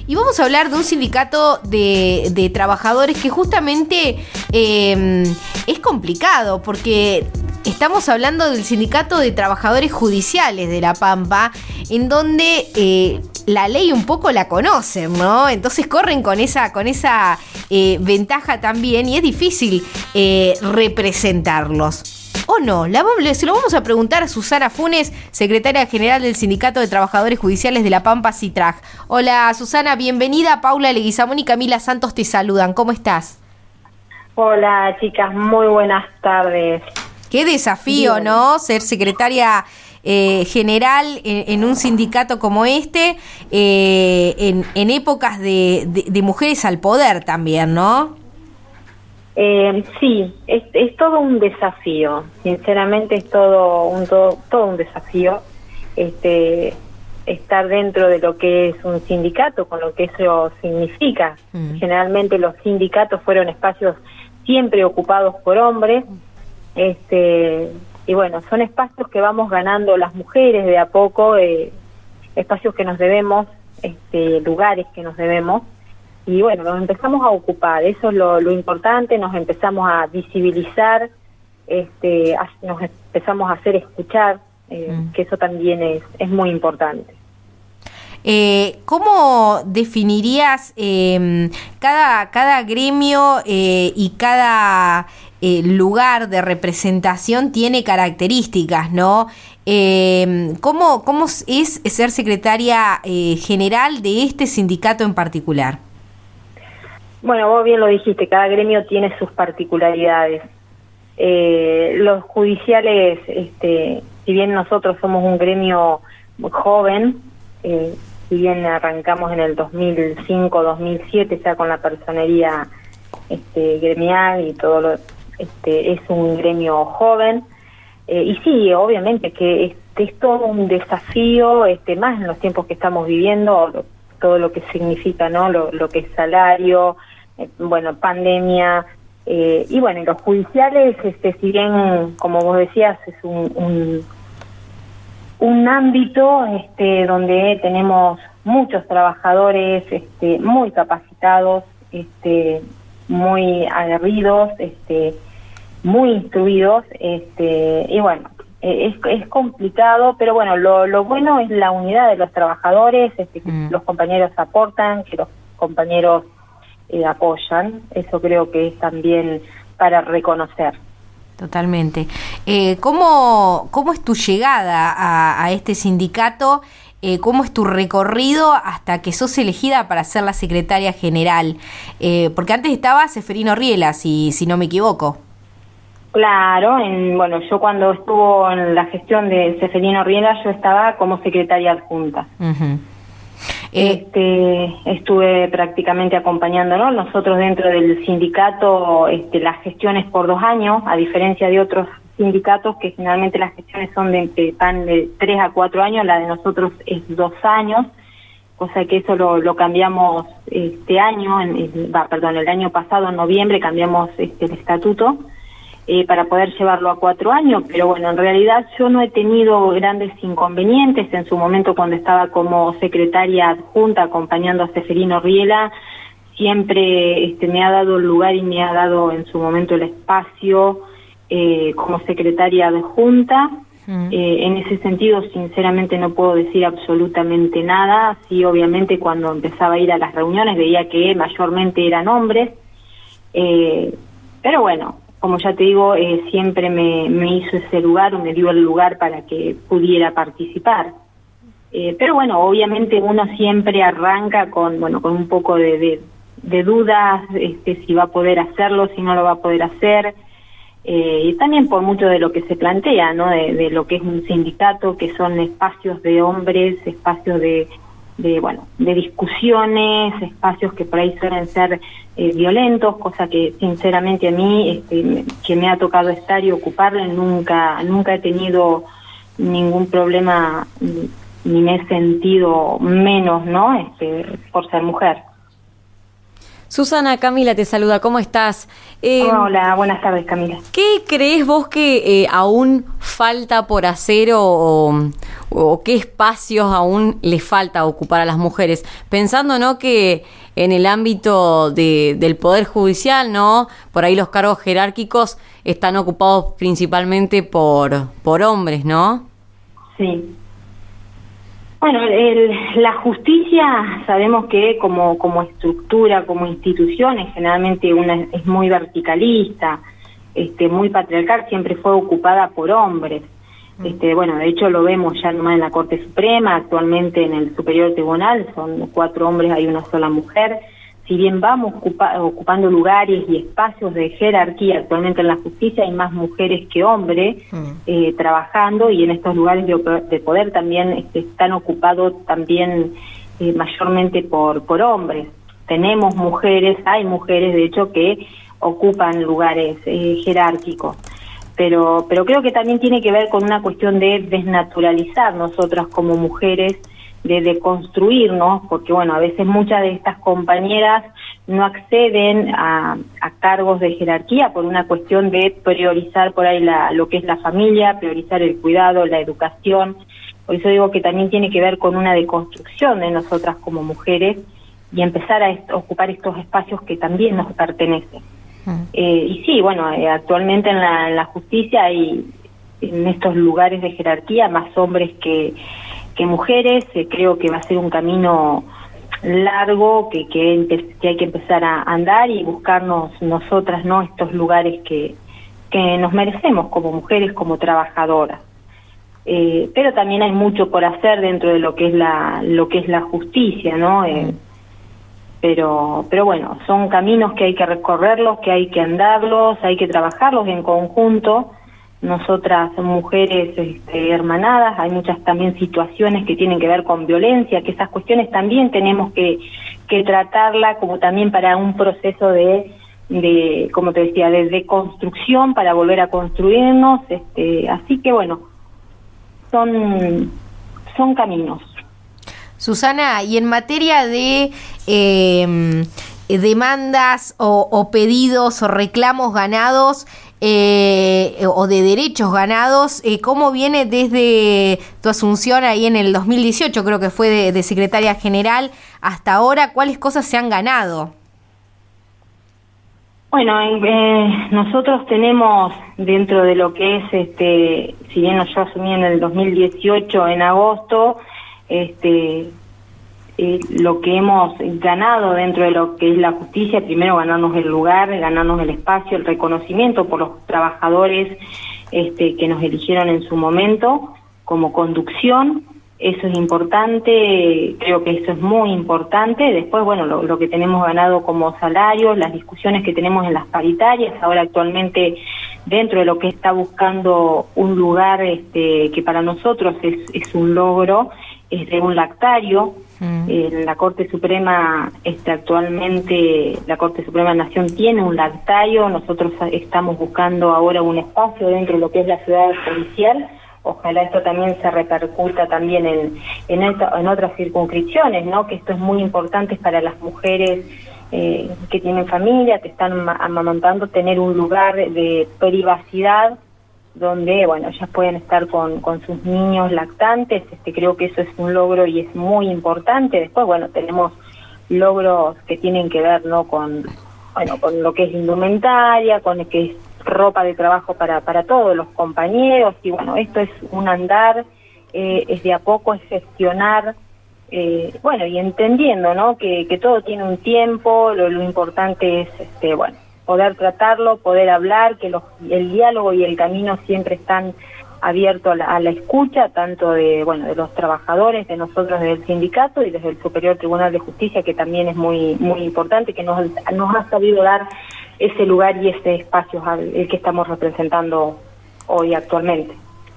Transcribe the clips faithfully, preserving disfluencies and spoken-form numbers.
y vamos a hablar de un sindicato de, de trabajadores que justamente eh, es complicado, porque estamos hablando del sindicato de trabajadores judiciales de La Pampa, en donde eh, la ley un poco la conocen, ¿no? Entonces corren con esa, con esa eh, ventaja también, y es difícil eh, representarlos. ¿O no? La, se lo vamos a preguntar a Susana Funes, secretaria general del Sindicato de Trabajadores Judiciales de La Pampa, SITRAJ. Hola, Susana, bienvenida. Paula Leguizamón y Camila Santos te saludan. ¿Cómo estás? Hola, chicas, muy buenas tardes. Qué desafío, Bien. ¿no? Ser secretaria eh, general en, en un sindicato como este, eh, en, en épocas de, de, de mujeres al poder también, ¿no? Eh, sí, es, es todo un desafío, sinceramente es todo un todo, todo un desafío este estar dentro de lo que es un sindicato, con lo que eso significa. Mm. Generalmente los sindicatos fueron espacios siempre ocupados por hombres, este y bueno, son espacios que vamos ganando las mujeres de a poco, eh, espacios que nos debemos, este lugares que nos debemos. Y bueno, nos empezamos a ocupar, eso es lo, lo importante, nos empezamos a visibilizar, este, a, nos empezamos a hacer escuchar, eh, mm. que eso también es, es muy importante. Eh, ¿Cómo definirías eh, cada, cada gremio eh, y cada eh, lugar de representación tiene características, ¿no? Eh, ¿cómo, ¿Cómo es ser secretaria eh, general de este sindicato en particular? Bueno, vos bien lo dijiste, cada gremio tiene sus particularidades. Eh, los judiciales, este, si bien nosotros somos un gremio joven, eh, si bien arrancamos en el dos mil cinco, dos mil siete ya con la personería este, gremial y todo lo, este, es un gremio joven, eh, y sí, obviamente que es, es todo un desafío, este, más en los tiempos que estamos viviendo, todo lo que significa, ¿no? Lo, lo que es salario, eh, bueno, pandemia, eh, y bueno, y los judiciales, este, si bien, como vos decías, es un, un, un ámbito este, donde tenemos muchos trabajadores este, muy capacitados, este, muy aguerridos, este, muy instruidos, este, y bueno, Es, es complicado, pero bueno, lo, lo bueno es la unidad de los trabajadores, este, que mm. los compañeros aportan, que los compañeros eh, apoyan, eso creo que es también para reconocer. Totalmente. Eh, ¿cómo, ¿Cómo es tu llegada a, a este sindicato? Eh, ¿Cómo es tu recorrido hasta que sos elegida para ser la secretaria general? Eh, porque antes estaba Seferino Riela, si, si no me equivoco. Claro, en, bueno, yo cuando estuvo en la gestión de Seferino Riela, yo estaba como secretaria adjunta. Uh-huh. eh, este, estuve prácticamente acompañándonos. Nosotros dentro del sindicato, este, las gestiones por dos años, a diferencia de otros sindicatos que generalmente las gestiones son de, de, van de tres a cuatro años, la de nosotros es dos años, cosa que eso lo, lo cambiamos este año, en, en, va, perdón, el año pasado, en noviembre, cambiamos este, el estatuto. Eh, para poder llevarlo a cuatro años, pero bueno, en realidad yo no he tenido grandes inconvenientes. En su momento, cuando estaba como secretaria adjunta acompañando a Seferino Riela, siempre este, me ha dado el lugar y me ha dado en su momento el espacio eh, como secretaria adjunta. Mm. Eh, en ese sentido, sinceramente, no puedo decir absolutamente nada. Sí, obviamente, cuando empezaba a ir a las reuniones veía que mayormente eran hombres, eh, pero bueno, como ya te digo, eh, siempre me, me hizo ese lugar, o me dio el lugar para que pudiera participar. Eh, pero bueno, obviamente uno siempre arranca con bueno con un poco de, de, de dudas, este, si va a poder hacerlo, si no lo va a poder hacer. Eh, y también por mucho de lo que se plantea, ¿no? De, de lo que es un sindicato, que son espacios de hombres, espacios de... de bueno de discusiones, espacios que por ahí suelen ser eh, violentos, cosa que sinceramente a mí este, que me ha tocado estar y ocuparle, nunca nunca he tenido ningún problema ni me he sentido menos, ¿no? Este, por ser mujer. Susana, Camila te saluda, ¿cómo estás? Eh, Hola, buenas tardes, Camila. ¿Qué crees vos que eh, aún falta por hacer o, o, o qué espacios aún le falta ocupar a las mujeres? Pensando, ¿no?, que en el ámbito de, del Poder Judicial, ¿no?, por ahí los cargos jerárquicos están ocupados principalmente por, por hombres, ¿no? Sí. Bueno, el, la justicia sabemos que como, como estructura, como institución, es generalmente una, es muy verticalista, este, muy patriarcal, siempre fue ocupada por hombres. Este, bueno, de hecho lo vemos ya nomás en la Corte Suprema, actualmente en el Superior Tribunal, son cuatro hombres, hay una sola mujer. Si bien vamos ocupa, ocupando lugares y espacios de jerarquía actualmente en la justicia, hay más mujeres que hombres mm. eh, trabajando, y en estos lugares de, de poder también este, están ocupados también eh, mayormente por, por hombres. Tenemos mujeres, hay mujeres de hecho que ocupan lugares eh, jerárquicos, pero, pero creo que también tiene que ver con una cuestión de desnaturalizar nosotras como mujeres, de, de construirnos, porque bueno, a veces muchas de estas compañeras no acceden a, a cargos de jerarquía por una cuestión de priorizar por ahí la, lo que es la familia, priorizar el cuidado, la educación. Por eso digo que también tiene que ver con una deconstrucción de nosotras como mujeres y empezar a est- ocupar estos espacios que también nos pertenecen. Mm. Eh, y sí, bueno, eh, actualmente en la, en la justicia hay en estos lugares de jerarquía más hombres que que mujeres. Eh, creo que va a ser un camino largo que, que, empe- que hay que empezar a andar y buscarnos nosotras, ¿no?, estos lugares que, que nos merecemos como mujeres, como trabajadoras. Eh, pero también hay mucho por hacer dentro de lo que es la lo que es la justicia, ¿no? Eh, pero pero bueno, son caminos que hay que recorrerlos, que hay que andarlos, hay que trabajarlos en conjunto. Nosotras mujeres este, hermanadas, hay muchas también situaciones que tienen que ver con violencia, que esas cuestiones también tenemos que, que tratarla como también para un proceso de, de como te decía, de, de construcción para volver a construirnos. Este, así que bueno, son, son caminos. Susana, y en materia de eh, demandas o, o pedidos o reclamos ganados, Eh, o de derechos ganados, eh, ¿cómo viene desde tu asunción ahí en el dos mil dieciocho, creo que fue de, de secretaria general, hasta ahora? ¿Cuáles cosas se han ganado? Bueno, eh, nosotros tenemos dentro de lo que es, este, si bien yo asumí en el dos mil dieciocho, en agosto, este Eh, lo que hemos ganado dentro de lo que es la justicia, primero ganarnos el lugar, ganarnos el espacio, el reconocimiento por los trabajadores este, que nos eligieron en su momento como conducción. Eso es importante, creo que eso es muy importante. Después, bueno, lo, lo que tenemos ganado como salarios, las discusiones que tenemos en las paritarias, ahora actualmente dentro de lo que está buscando un lugar este, que para nosotros es, es un logro, es de un lactario. Mm. Eh, la Corte Suprema, este, actualmente la Corte Suprema de la Nación tiene un lactario. Nosotros estamos buscando ahora un espacio dentro de lo que es la ciudad judicial. Ojalá esto también se repercuta también en en, esta, en otras circunscripciones, ¿no? Que esto es muy importante para las mujeres eh, que tienen familia, que están amamantando, tener un lugar de privacidad donde, bueno, ellas pueden estar con, con sus niños lactantes. Este, creo que eso es un logro y es muy importante. Después, bueno, tenemos logros que tienen que ver, ¿no?, con, bueno, con lo que es indumentaria, con lo que es ropa de trabajo para, para todos los compañeros, y bueno, esto es un andar, eh, es de a poco, es gestionar, eh, bueno, y entendiendo, ¿no?, que, que todo tiene un tiempo. Lo, lo importante es, este, bueno, poder tratarlo, poder hablar, que los, el diálogo y el camino siempre están abiertos a la, a la escucha, tanto de, bueno, de los trabajadores, de nosotros desde el sindicato y desde el Superior Tribunal de Justicia, que también es muy muy importante, que nos, nos ha sabido dar ese lugar y ese espacio al el que estamos representando hoy actualmente.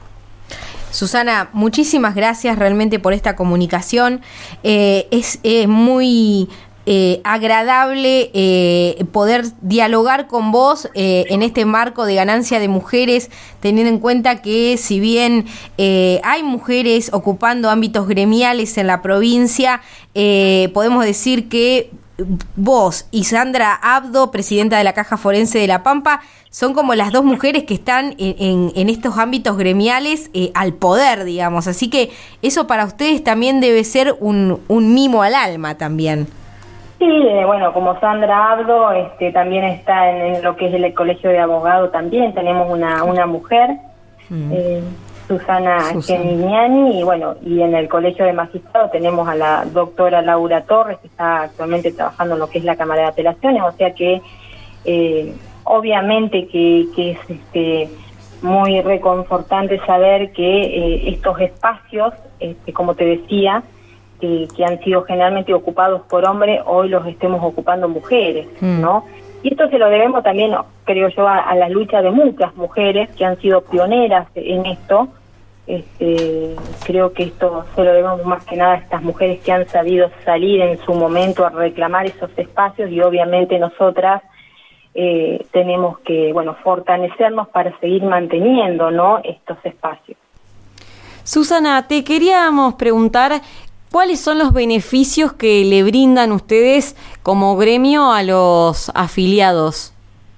Susana, muchísimas gracias realmente por esta comunicación. Eh, es eh, muy eh, agradable eh, poder dialogar con vos eh, en este marco de ganancia de mujeres, teniendo en cuenta que si bien eh, hay mujeres ocupando ámbitos gremiales en la provincia, eh, podemos decir que vos y Sandra Abdo, presidenta de la Caja Forense de La Pampa, son como las dos mujeres que están en, en, en estos ámbitos gremiales eh, al poder, digamos. Así que eso para ustedes también debe ser un, un mimo al alma también. Sí, eh, bueno, como Sandra Abdo este, también está en, en lo que es el colegio de abogados, también tenemos una, una mujer, mm. eh, Susana, Susana. Gemignani, y bueno, y en el colegio de magistrados tenemos a la doctora Laura Torres, que está actualmente trabajando en lo que es la Cámara de Apelaciones, o sea que eh, obviamente que, que es este, muy reconfortante saber que eh, estos espacios, este, como te decía, que, que han sido generalmente ocupados por hombres, hoy los estemos ocupando mujeres, mm. ¿no? Y esto se lo debemos también, creo yo, a, a la lucha de muchas mujeres que han sido pioneras en esto. Este, creo que esto se lo debemos más que nada a estas mujeres que han sabido salir en su momento a reclamar esos espacios, y obviamente nosotras eh, tenemos que, bueno, fortalecernos para seguir manteniendo, ¿no?, estos espacios. Susana, te queríamos preguntar ¿cuáles son los beneficios que le brindan ustedes como gremio a los afiliados?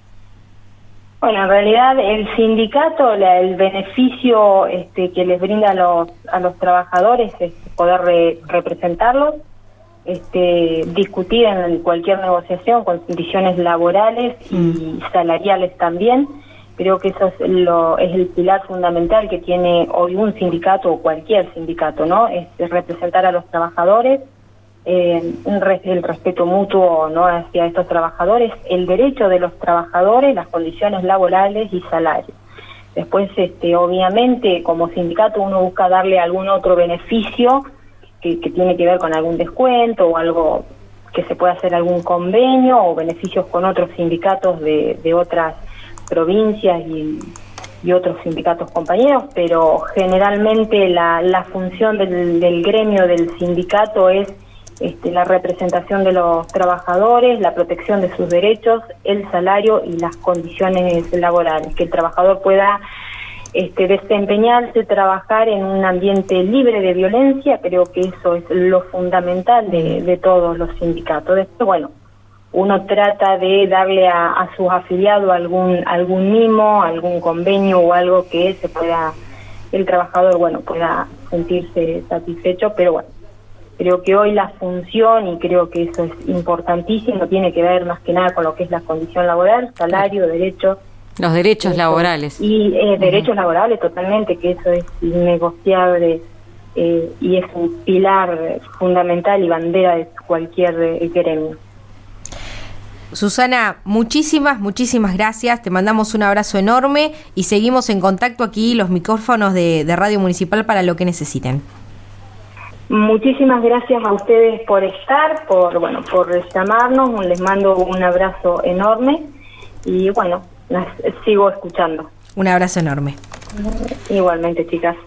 Bueno, en realidad el sindicato, la, el beneficio este, que les brinda a los a los trabajadores es poder re, representarlos, este, discutir en cualquier negociación condiciones laborales y mm. salariales también. Creo que eso es, lo, es el pilar fundamental que tiene hoy un sindicato o cualquier sindicato, ¿no? Es, es representar a los trabajadores, eh, un res, el respeto mutuo, ¿no?, hacia estos trabajadores, el derecho de los trabajadores, las condiciones laborales y salarios. Después, este, obviamente, como sindicato uno busca darle algún otro beneficio que, que tiene que ver con algún descuento o algo que se pueda hacer algún convenio o beneficios con otros sindicatos de, de otras provincias y, y otros sindicatos compañeros, pero generalmente la, la función del, del gremio del sindicato es este, la representación de los trabajadores, la protección de sus derechos, el salario y las condiciones laborales, que el trabajador pueda este, desempeñarse, trabajar en un ambiente libre de violencia. Creo que eso es lo fundamental de, de todos los sindicatos. Después, bueno, uno trata de darle a, a sus afiliados algún algún mimo, algún convenio o algo que se pueda, el trabajador, bueno, pueda sentirse satisfecho, pero bueno, creo que hoy la función, y creo que eso es importantísimo, tiene que ver más que nada con lo que es la condición laboral, salario, derechos. Los derechos eso, laborales. Y eh, derechos uh-huh. laborales, totalmente, que eso es innegociable eh, y es un pilar fundamental y bandera de cualquier eh, gremio. Susana, muchísimas, muchísimas gracias, te mandamos un abrazo enorme y seguimos en contacto aquí, los micrófonos de, de Radio Municipal para lo que necesiten. Muchísimas gracias a ustedes por estar, por bueno, por llamarnos, les mando un abrazo enorme y bueno, las sigo escuchando. Un abrazo enorme. Igualmente, chicas.